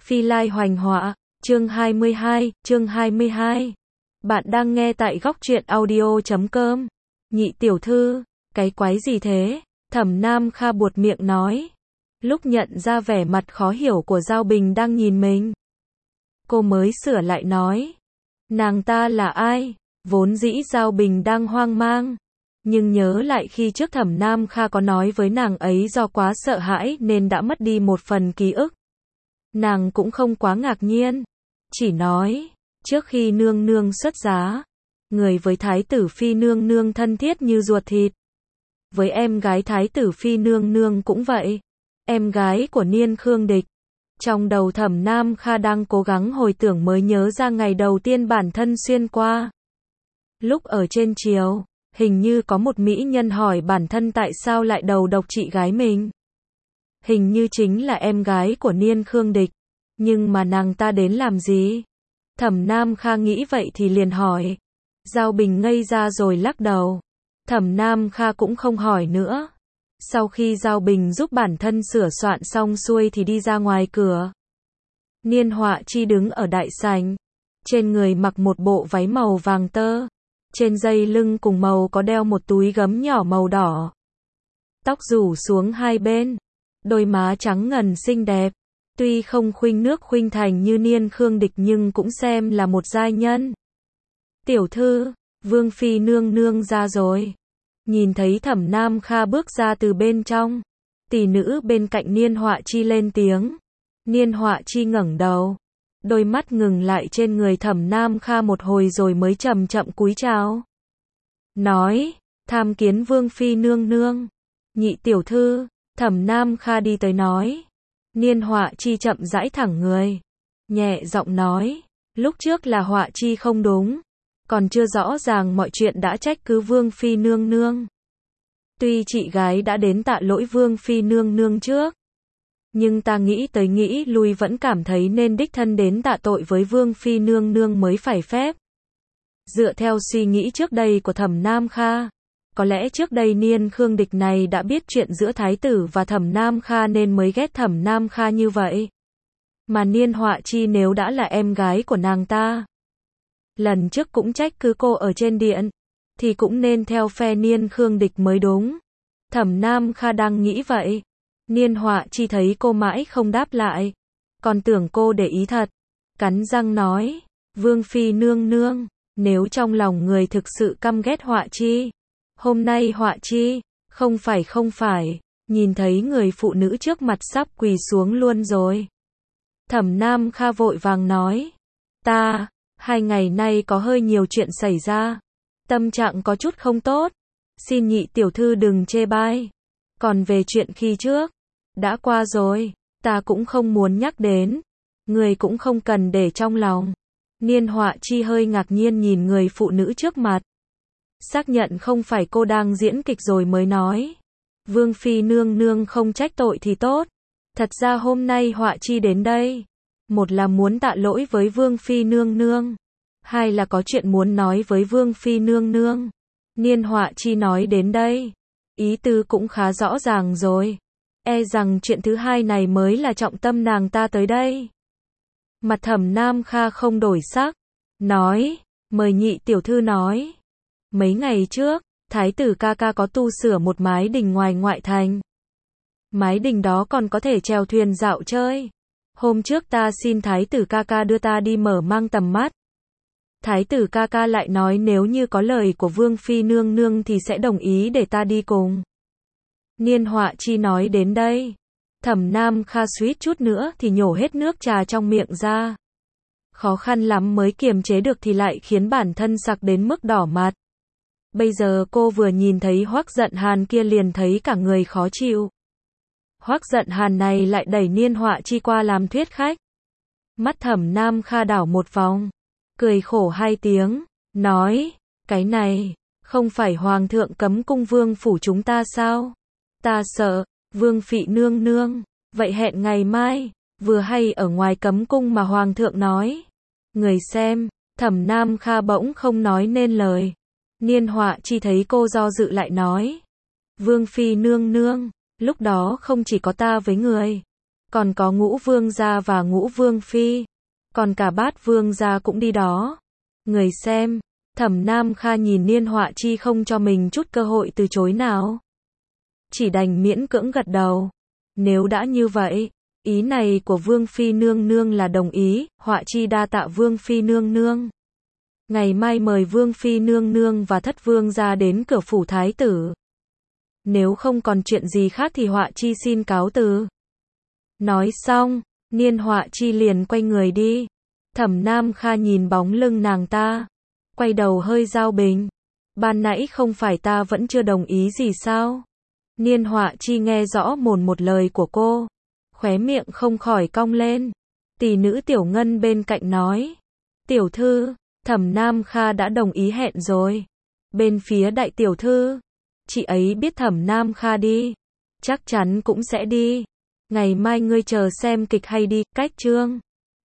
Phi Lai Hoành Họa, chương 22. Bạn đang nghe tại góc truyện audio.com. Nhị tiểu thư, cái quái gì thế? Thẩm Nam Kha buột miệng nói. Lúc nhận ra vẻ mặt khó hiểu của Giao Bình đang nhìn mình, cô mới sửa lại nói. Nàng ta là ai? Vốn dĩ Giao Bình đang hoang mang, nhưng nhớ lại khi trước Thẩm Nam Kha có nói với nàng ấy do quá sợ hãi nên đã mất đi một phần ký ức. Nàng cũng không quá ngạc nhiên, chỉ nói, trước khi nương nương xuất giá, người với thái tử phi nương nương thân thiết như ruột thịt. Với em gái thái tử phi nương nương cũng vậy, em gái của Niên Khương Địch. Trong đầu Thẩm Nam Kha đang cố gắng hồi tưởng mới nhớ ra ngày đầu tiên bản thân xuyên qua. Lúc ở trên triều, hình như có một mỹ nhân hỏi bản thân tại sao lại đầu độc chị gái mình. Hình như chính là em gái của Niên Khương Địch. Nhưng mà nàng ta đến làm gì? Thẩm Nam Kha nghĩ vậy thì liền hỏi. Giao Bình ngây ra rồi lắc đầu. Thẩm Nam Kha cũng không hỏi nữa. Sau khi Giao Bình giúp bản thân sửa soạn xong xuôi thì đi ra ngoài cửa. Niên Họa Chi đứng ở đại sảnh. Trên người mặc một bộ váy màu vàng tơ. Trên dây lưng cùng màu có đeo một túi gấm nhỏ màu đỏ. Tóc rủ xuống hai bên. Đôi má trắng ngần xinh đẹp. Tuy không khuynh nước khuynh thành như Niên Khương Địch nhưng cũng xem là một giai nhân. Tiểu thư, Vương Phi nương nương ra rồi. Nhìn thấy Thẩm Nam Kha bước ra từ bên trong, tỷ nữ bên cạnh Niên Họa Chi lên tiếng. Niên Họa Chi ngẩng đầu, đôi mắt ngừng lại trên người Thẩm Nam Kha một hồi rồi mới chậm chậm cúi chào. Nói, tham kiến Vương Phi nương nương. Nhị tiểu thư, Thẩm Nam Kha đi tới nói. Niên Họa Chi chậm rãi thẳng người, nhẹ giọng nói, lúc trước là Họa Chi không đúng, còn chưa rõ ràng mọi chuyện đã trách cứ Vương Phi nương nương. Tuy chị gái đã đến tạ lỗi Vương Phi nương nương trước, nhưng ta nghĩ tới nghĩ lui vẫn cảm thấy nên đích thân đến tạ tội với Vương Phi nương nương mới phải phép. Dựa theo suy nghĩ trước đây của Thẩm Nam Kha, có lẽ trước đây Niên Khương Địch này đã biết chuyện giữa thái tử và Thẩm Nam Kha nên mới ghét Thẩm Nam Kha như vậy. Mà Niên Họa Chi nếu đã là em gái của nàng ta, lần trước cũng trách cứ cô ở trên điện, thì cũng nên theo phe Niên Khương Địch mới đúng. Thẩm Nam Kha đang nghĩ vậy. Niên Họa Chi thấy cô mãi không đáp lại, còn tưởng cô để ý thật, cắn răng nói, Vương Phi nương nương, nếu trong lòng người thực sự căm ghét Họa Chi, hôm nay Họa Chi, không phải, nhìn thấy người phụ nữ trước mặt sắp quỳ xuống luôn rồi. Thẩm Nam Kha vội vàng nói, ta, 2 ngày nay có hơi nhiều chuyện xảy ra, tâm trạng có chút không tốt, xin nhị tiểu thư đừng chê bai. Còn về chuyện khi trước, đã qua rồi, ta cũng không muốn nhắc đến, người cũng không cần để trong lòng. Niên Họa Chi hơi ngạc nhiên nhìn người phụ nữ trước mặt. Xác nhận không phải cô đang diễn kịch rồi mới nói. Vương Phi nương nương không trách tội thì tốt. Thật ra hôm nay Họa Chi đến đây, một là muốn tạ lỗi với Vương Phi nương nương, hai là có chuyện muốn nói với Vương Phi nương nương. Niên Họa Chi nói đến đây, ý tứ cũng khá rõ ràng rồi. E rằng chuyện thứ hai này mới là trọng tâm nàng ta tới đây. Mặt Thẩm Nam Kha không đổi sắc, nói, mời nhị tiểu thư nói. Mấy ngày trước, thái tử ca ca có tu sửa một mái đình ngoài ngoại thành. Mái đình đó còn có thể chèo thuyền dạo chơi. Hôm trước ta xin thái tử ca ca đưa ta đi mở mang tầm mắt. Thái tử ca ca lại nói nếu như có lời của Vương Phi nương nương thì sẽ đồng ý để ta đi cùng. Niên Họa Chi nói đến đây, Thẩm Nam Kha suýt chút nữa thì nhổ hết nước trà trong miệng ra. Khó khăn lắm mới kiềm chế được thì lại khiến bản thân sặc đến mức đỏ mặt. Bây giờ cô vừa nhìn thấy Hoắc Giận Hàn kia liền thấy cả người khó chịu. Hoắc Giận Hàn này lại đẩy Niên Họa Chi qua làm thuyết khách. Mắt Thẩm Nam Kha đảo một vòng, cười khổ 2 tiếng, nói, cái này, không phải Hoàng thượng cấm cung vương phủ chúng ta sao? Ta sợ, Vương Phi nương nương, vậy hẹn ngày mai, vừa hay ở ngoài cấm cung mà Hoàng thượng nói. Người xem, Thẩm Nam Kha bỗng không nói nên lời. Niên Họa Chi thấy cô do dự lại nói, Vương Phi nương nương, lúc đó không chỉ có ta với người, Còn có Ngũ Vương gia và Ngũ Vương phi. Còn cả Bát Vương gia cũng đi đó. Người xem. Thẩm Nam Kha nhìn Niên Họa Chi không cho mình chút cơ hội từ chối nào. Chỉ đành miễn cưỡng gật đầu. Nếu đã như vậy, ý này của Vương phi nương nương là đồng ý, Họa Chi đa tạ Vương phi nương nương. Ngày mai mời Vương phi nương nương và Thất Vương gia đến cửa phủ thái tử. Nếu không còn chuyện gì khác thì Họa Chi xin cáo từ. Nói xong, Niên Họa Chi liền quay người đi. Thẩm Nam Kha nhìn bóng lưng nàng ta, quay đầu hơi Giao Bình. Ban nãy không phải ta vẫn chưa đồng ý gì sao? Niên Họa Chi nghe rõ một lời của cô, khóe miệng không khỏi cong lên. Tỷ nữ Tiểu Ngân bên cạnh nói, tiểu thư, Thẩm Nam Kha đã đồng ý hẹn rồi. Bên phía đại tiểu thư, chị ấy biết Thẩm Nam Kha đi, chắc chắn cũng sẽ đi. Ngày mai ngươi chờ xem kịch hay đi, cách chương.